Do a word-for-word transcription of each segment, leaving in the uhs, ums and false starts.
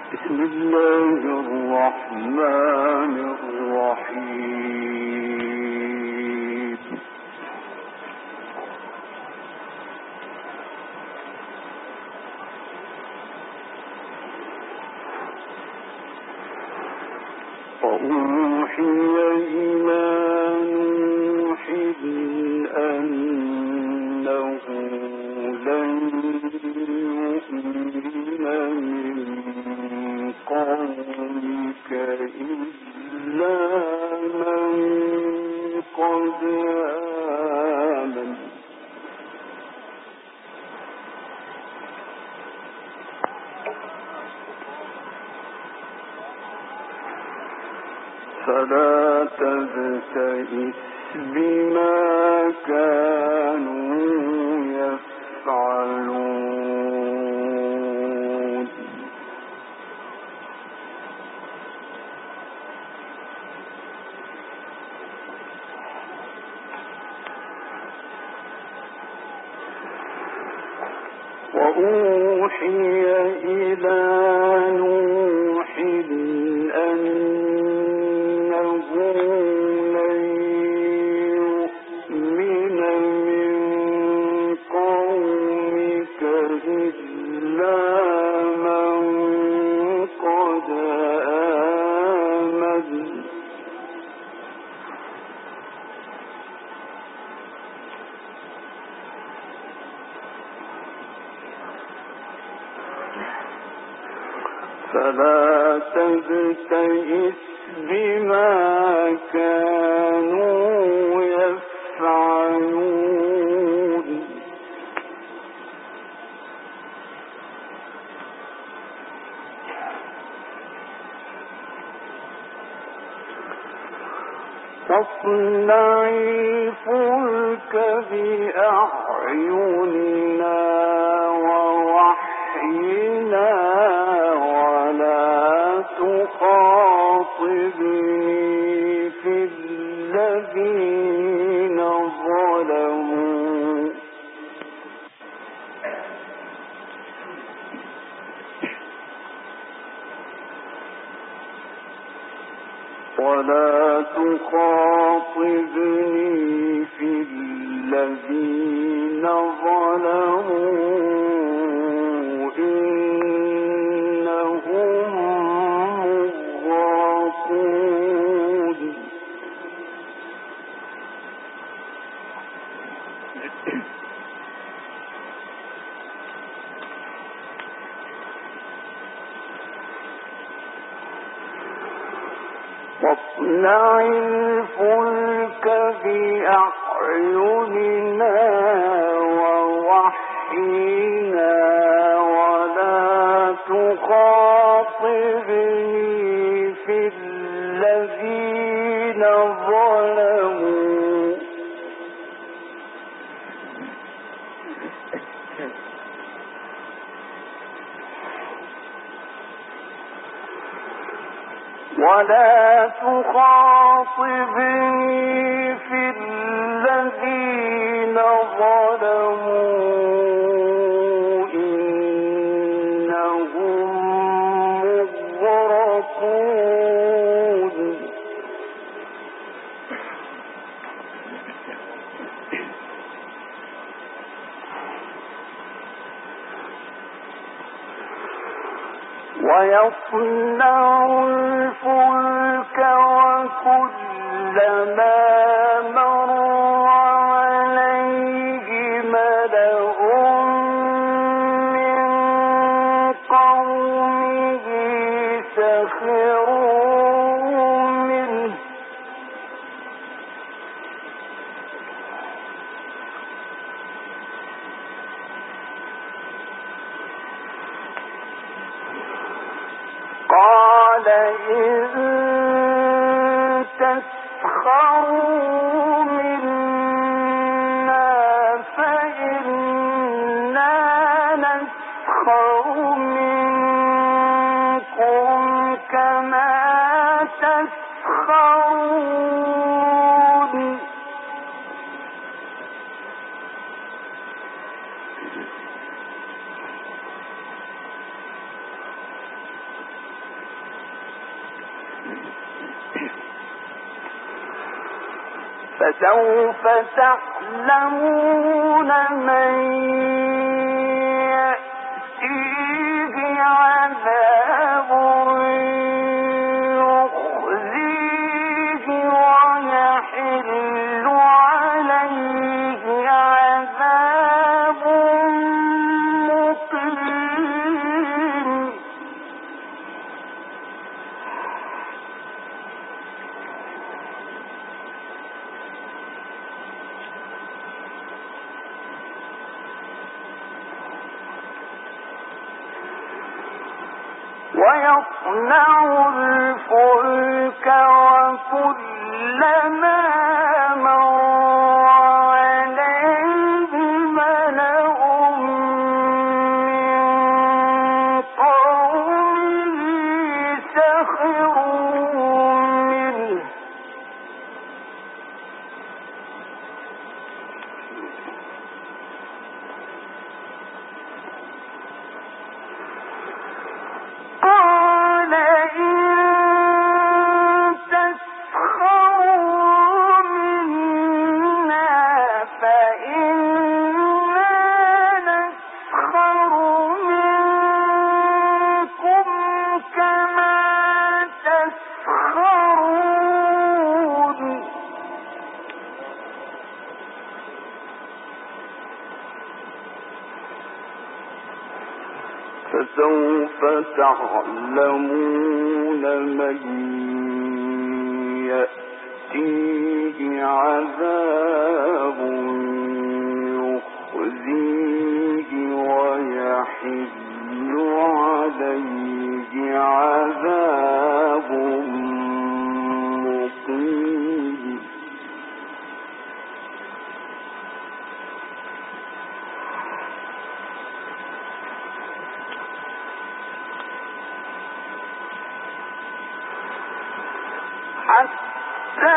بسم الله الرحمن الرحيم. وأوحي إلى نوح أنه لن يؤمن من قومك إلا من قد آمن فلا تبتئس بما كانوا يفعلون وأوحي إلى نوح أنه لن يؤمن من قومك إلا من قد آمن فلا تبتئس بما كانوا يفعلون واصنع الفلك بأعيننا ووحينا ولا تخاطبني في الذين ظلموا ولا تخاطبني في الذين ظلموا إنهم مغرقون واصنع الفلك بأعيننا ووحينا ولا تخاطبني في الذين ظلموا ولا تخاطبني في الذين ظلموا إنهم مغرقون ويصنع الفلك وكلما مر عليه ملأ من قومه سخروا منه قال إن تسخروا منا فإنا نسخر منكم كما تسخرون فسوف تعلمون من يأتيه عذاب يخزيه ويحل عليه عذاب مقيم. ويصنع الفلك وكلما مر عليه ملأ من قومه سخروا منه قال إن تسخروا منا فإنا نسخر منكم كما تسخرون. فسوف تعلمون من يأتيه عذاب يخزيه ويحل عليه عذاب مقيم. حتى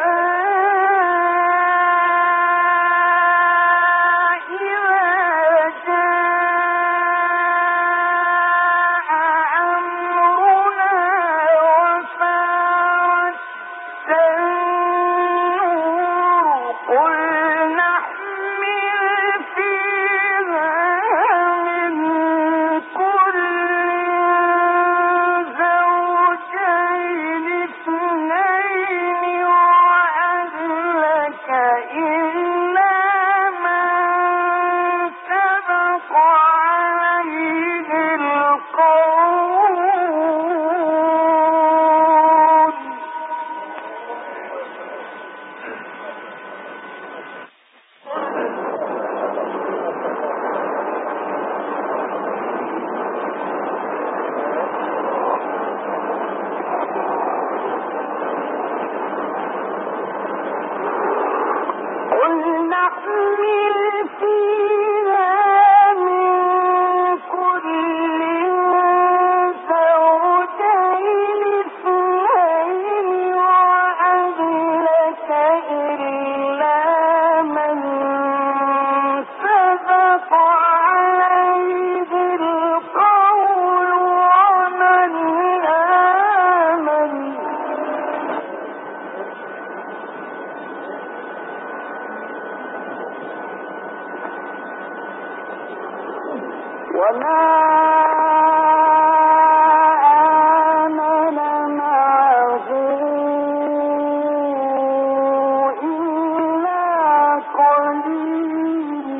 وما آمن معه إلا قليل.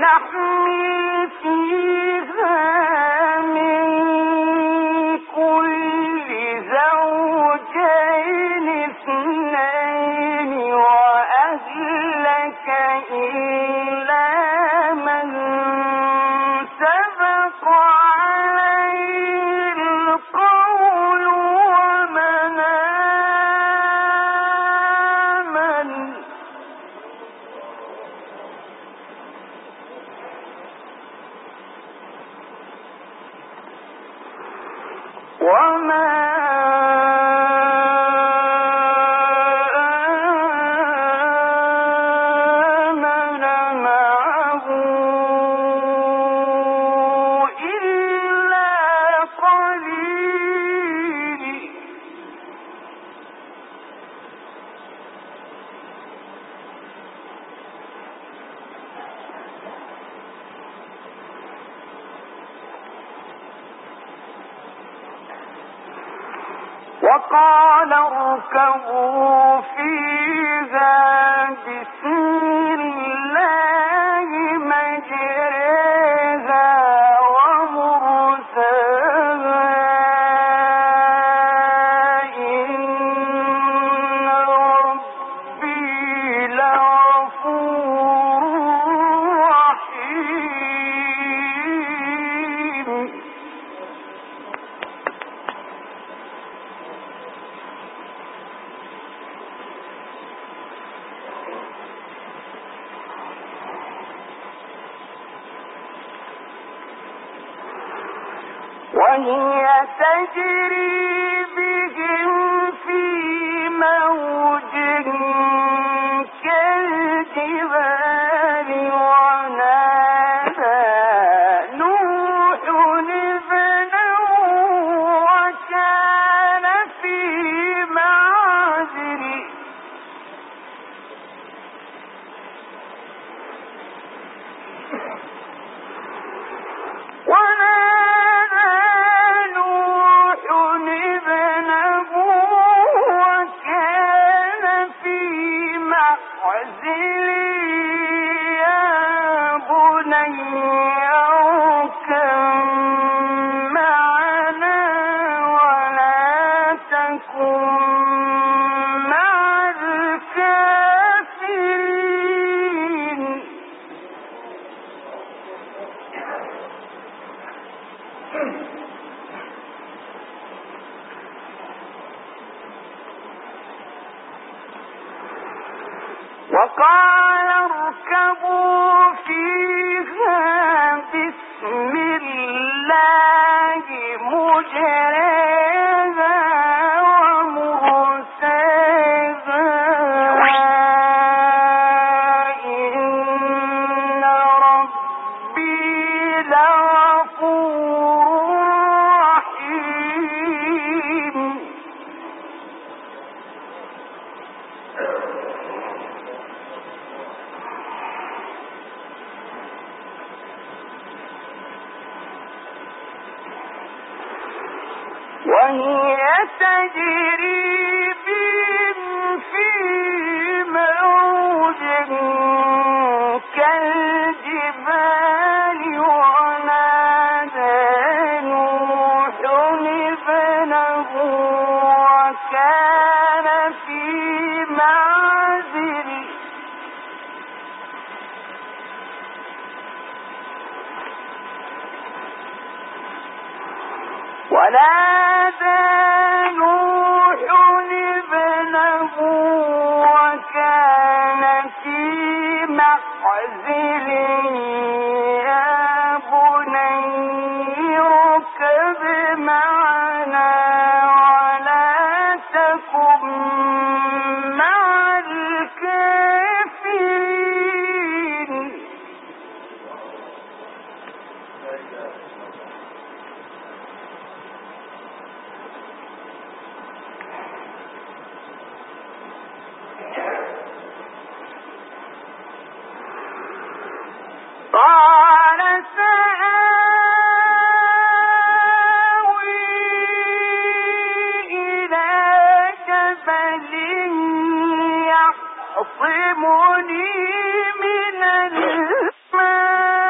ولنحمل فيها من كل زوجين اثنين وأهلك إلا من سبق عليه القول ومن آمن وما آمن معه إلا قليل وقال اركبوا فيها بسم الله مجريها ومرساها إن ربي لغفور رحيم وهي تجري بهم في موج كالجبال ونادى نوح ابنه وكان في معزل وقال اركبوا فيها بسم الله مجريها ومرساها إن ربي لغفور رحيم وهي تجري بهم في موج كالجبال ونادى نوح ابنه وكان في معزل ونادى نوح ابنه وكان في معزل يا بني اركب معنا ولا تكن مع الكافرين قال سآوي إلى جبل يعصمني من الماء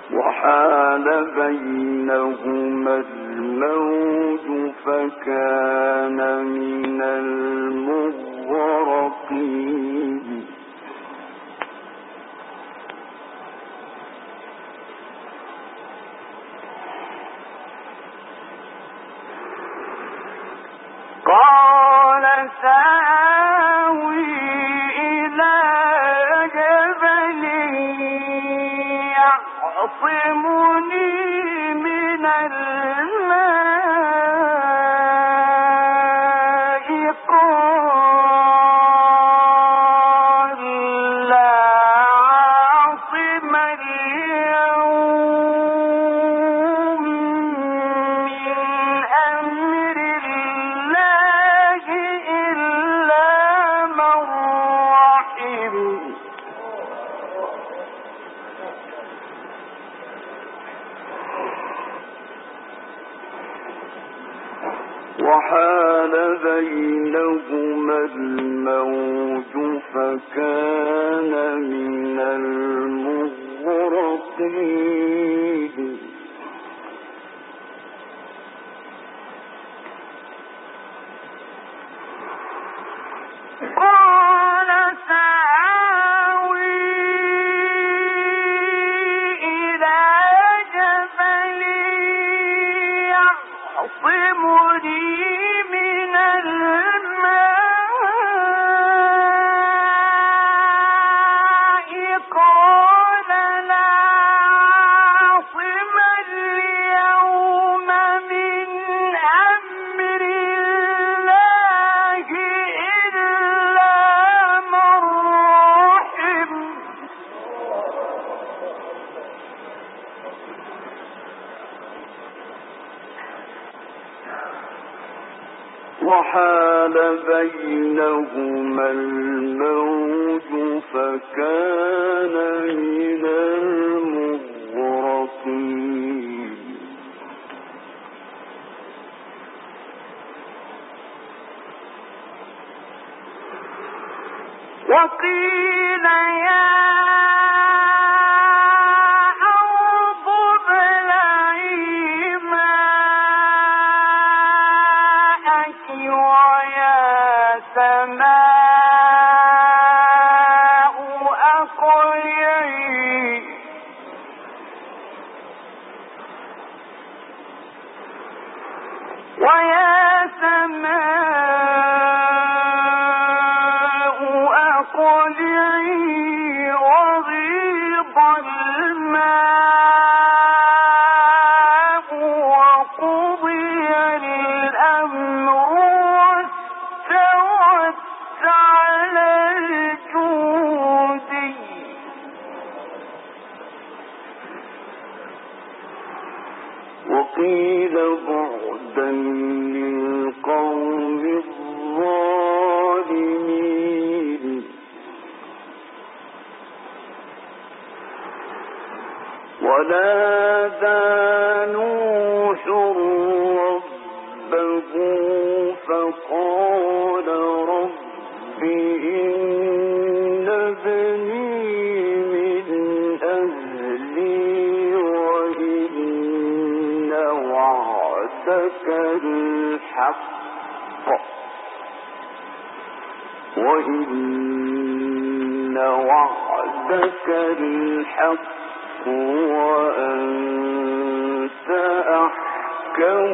وحال بينهما الموج فكان من المغرقين قال سآوي إلى جبل يعصمني من الماء قال لا عاصم اليوم من أمر الله إلا من رحم وحال بينهما الموج فكان من المغرقين قال سآوي إلى جبل يعصمني من الماء قال لا عاصم اليوم من أمر الله إلا من رحم وحال بينهما الموج فكان من المغرقين وقيل يا أرض ابلعي ماءك ويا سماء أقلعي ويا سماء أقلعي وغيض الماء وقضي الأمر واستوت على الجودي وقيل بعدا للقوم الظالمين ونادى نوح ربه فقال رب إن ابني من أهلي وإن وعدك الحق وإن وعدك الحق وأنت أحكم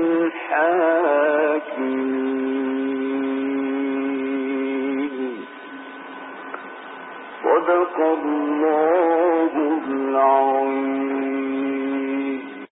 الحاكمين صدق الله العظيم.